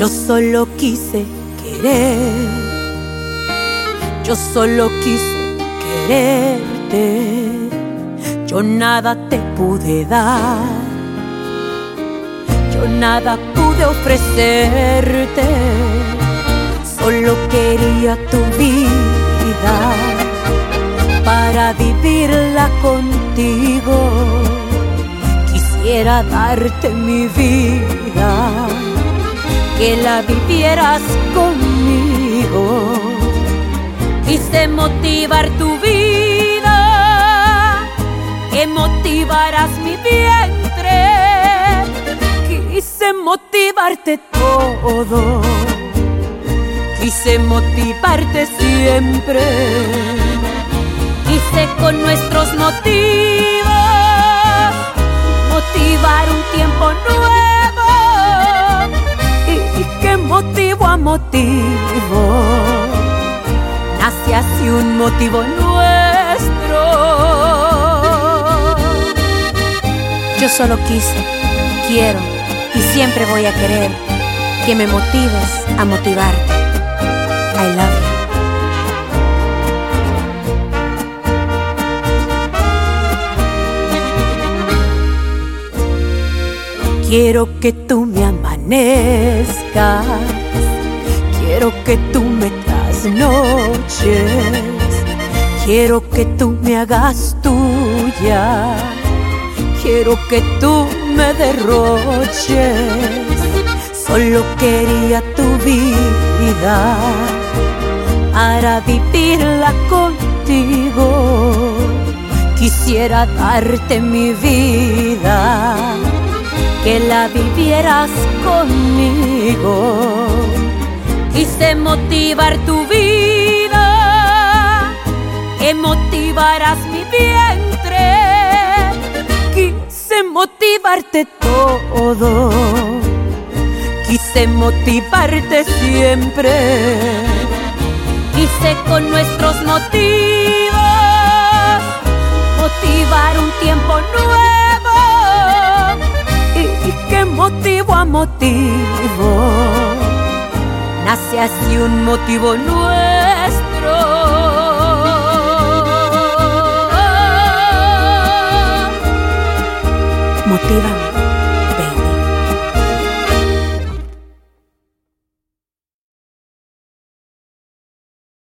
Yo solo quise querer, yo solo quise quererte. Yo nada te pude dar, yo nada pude ofrecerte. Solo quería tu vida para vivirla contigo. Quisiera darte mi vida, que la vivieras conmigo. Quise motivar tu vida, que motivaras mi vientre. Quise motivarte todo, quise motivarte siempre. Quise con nuestros motivos motivar un tiempo nuevo. Y que motivo a motivo nace así un motivo nuestro. Yo solo quise, quiero y siempre voy a querer que me motives a motivarte. I love you. Quiero que tú me amanezcas, quiero que tú me trasnoches, quiero que tú me hagas tuya, quiero que tú me derroches. Solo quería tu vida para vivirla contigo. Quisiera darte mi vida, que la vivieras conmigo. Quise motivar tu vida, que motivaras mi vientre. Quise motivarte todo, quise motivarte siempre. Quise con nuestros motivos motivar un tiempo nuevo. Y que motivo a motivo nace así un motivo nuestro. Motívame.